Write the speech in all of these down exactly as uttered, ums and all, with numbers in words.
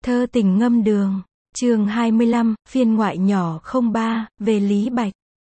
Thơ tình ngâm đường, chương hai mươi lăm, phiên ngoại nhỏ không ba, về Lý Bạch.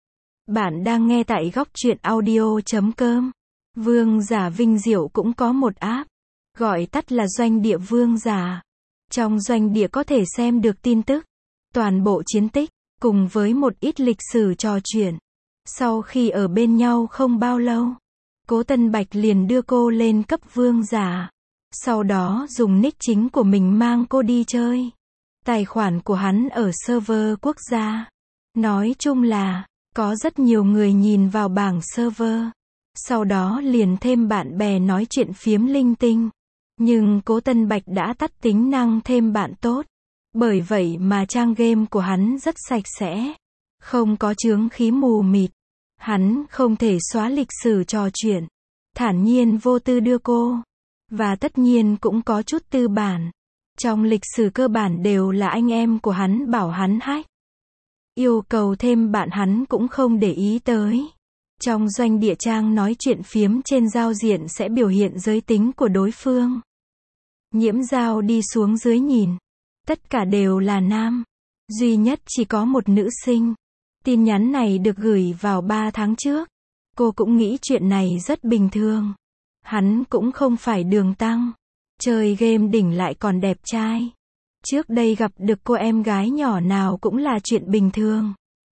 Bạn đang nghe tại góc truyện audio chấm com. Vương Giả Vinh Diệu cũng có một app, gọi tắt là Doanh địa Vương Giả. Trong Doanh địa có thể xem được tin tức, toàn bộ chiến tích, cùng với một ít lịch sử trò chuyện. Sau khi ở bên nhau không bao lâu, Cố Tân Bạch liền đưa cô lên cấp Vương Giả. Sau đó dùng nick chính của mình mang cô đi chơi. Tài khoản của hắn ở server quốc gia. Nói chung là, có rất nhiều người nhìn vào bảng server. Sau đó liền thêm bạn bè nói chuyện phiếm linh tinh. Nhưng Cố Tân Bạch đã tắt tính năng thêm bạn tốt. Bởi vậy mà trang game của hắn rất sạch sẽ. Không có chướng khí mù mịt. Hắn không thể xóa lịch sử trò chuyện. Thản nhiên vô tư đưa cô. Và tất nhiên cũng có chút tư bản. Trong lịch sử cơ bản đều là anh em của hắn bảo hắn hack. Yêu cầu thêm bạn hắn cũng không để ý tới. Trong doanh địa trang nói chuyện phiếm trên giao diện sẽ biểu hiện giới tính của đối phương. Nhiễm Giao đi xuống dưới nhìn. Tất cả đều là nam. Duy nhất chỉ có một nữ sinh. Tin nhắn này được gửi vào ba tháng trước. Cô cũng nghĩ chuyện này rất bình thường. Hắn cũng không phải đường tăng. Chơi game đỉnh lại còn đẹp trai. Trước đây gặp được cô em gái nhỏ nào cũng là chuyện bình thường.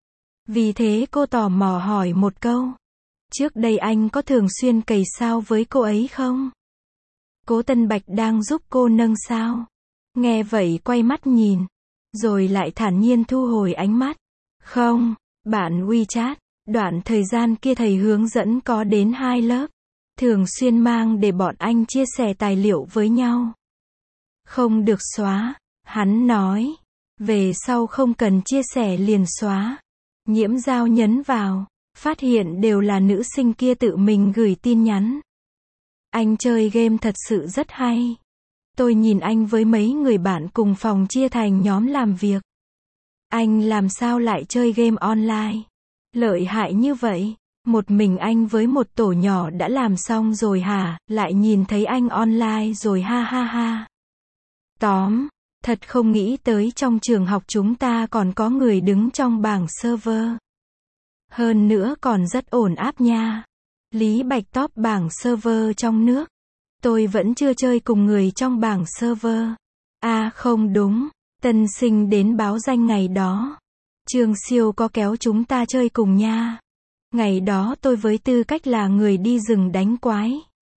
Vì thế cô tò mò hỏi một câu. Trước đây anh có thường xuyên cày sao với cô ấy không? Cố Tân Bạch đang giúp cô nâng sao. Nghe vậy quay mắt nhìn. Rồi lại thản nhiên thu hồi ánh mắt. Không, bạn WeChat. Đoạn thời gian kia thầy hướng dẫn có đến hai lớp. Thường xuyên mang để bọn anh chia sẻ tài liệu với nhau. Không được xóa. Hắn nói. Về sau không cần chia sẻ liền xóa. Nhiễm Giao nhấn vào. Phát hiện đều là nữ sinh kia tự mình gửi tin nhắn. Anh chơi game thật sự rất hay. Tôi nhìn anh với mấy người bạn cùng phòng chia thành nhóm làm việc. Anh làm sao lại chơi game online? Lợi hại như vậy. Một mình anh với một tổ nhỏ đã làm xong rồi hả? Lại nhìn thấy anh online rồi ha ha ha. Tóm, thật không nghĩ tới trong trường học chúng ta còn có người đứng trong bảng server. Hơn nữa còn rất ổn áp nha. Lý Bạch top bảng server trong nước. Tôi vẫn chưa chơi cùng người trong bảng server. À không đúng, tân sinh đến báo danh ngày đó. Trương Siêu có kéo chúng ta chơi cùng nha. Ngày đó tôi với tư cách là người đi rừng đánh quái.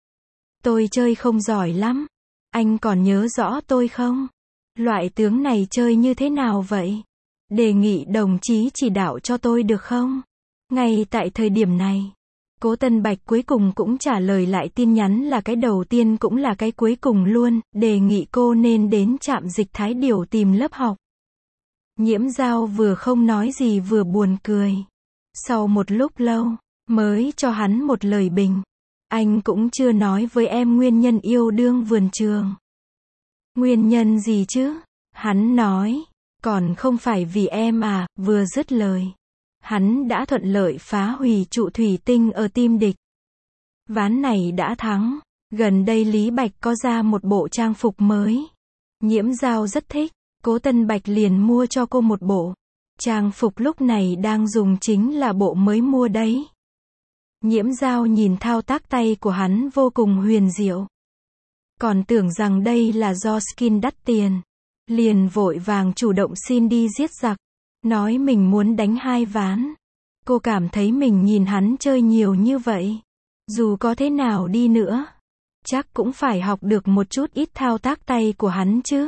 Tôi chơi không giỏi lắm. Anh còn nhớ rõ tôi không? Loại tướng này chơi như thế nào vậy? Đề nghị đồng chí chỉ đạo cho tôi được không? Ngay tại thời điểm này, Cố Tân Bạch cuối cùng cũng trả lời lại tin nhắn là cái đầu tiên cũng là cái cuối cùng luôn, đề nghị cô nên đến trạm dịch Thái Điểu tìm lớp học. Nhiễm Giao vừa không nói gì vừa buồn cười. Sau một lúc lâu, mới cho hắn một lời bình. Anh cũng chưa nói với em nguyên nhân yêu đương vườn trường. Nguyên nhân gì chứ? Hắn nói, còn không phải vì em à, vừa dứt lời. Hắn đã thuận lợi phá hủy trụ thủy tinh ở team địch. Ván này đã thắng. Gần đây Lý Bạch có ra một bộ trang phục mới. Nhiễm Giao rất thích. Cố Tân Bạch liền mua cho cô một bộ. Trang phục lúc này đang dùng chính là bộ mới mua đấy. Nhiễm Giao nhìn thao tác tay của hắn vô cùng huyền diệu. Còn tưởng rằng đây là do skin đắt tiền. Liền vội vàng chủ động xin đi giết giặc. Nói mình muốn đánh hai ván. Cô cảm thấy mình nhìn hắn chơi nhiều như vậy. Dù có thế nào đi nữa. Chắc cũng phải học được một chút ít thao tác tay của hắn chứ.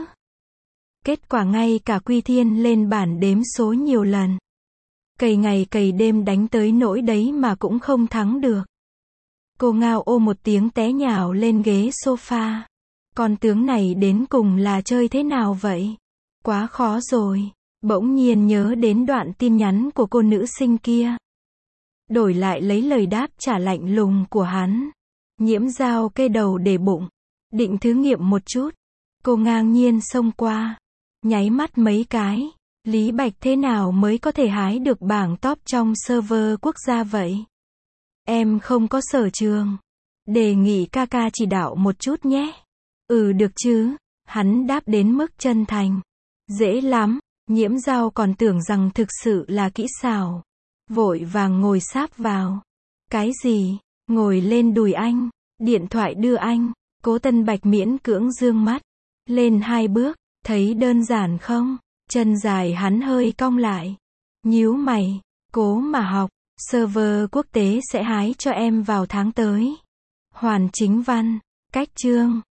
Kết quả ngay cả Quy Thiên lên bản đếm số nhiều lần. Cày ngày cày đêm đánh tới nỗi đấy mà cũng không thắng được. Cô ngao ô một tiếng té nhào lên ghế sofa. Con tướng này đến cùng là chơi thế nào vậy? Quá khó rồi. Bỗng nhiên nhớ đến đoạn tin nhắn của cô nữ sinh kia. Đổi lại lấy lời đáp trả lạnh lùng của hắn. Nhiễm Giao kê đầu để bụng. Định thử nghiệm một chút. Cô ngang nhiên xông qua. Nháy mắt mấy cái. Lý Bạch thế nào mới có thể hái được bảng top trong server quốc gia vậy? Em không có sở trường. Đề nghị ca ca chỉ đạo một chút nhé. Ừ được chứ. Hắn đáp đến mức chân thành. Dễ lắm, Nhiễm Dao còn tưởng rằng thực sự là kỹ xảo. Vội vàng ngồi sáp vào. Cái gì? Ngồi lên đùi anh. Điện thoại đưa anh. Cố Tân Bạch miễn cưỡng dương mắt. Lên hai bước. Thấy đơn giản không? Chân dài hắn hơi cong lại. Nhíu mày. Cố mà học. Server quốc tế sẽ hái cho em vào tháng tới. Hoàn Chính Văn. Cách chương.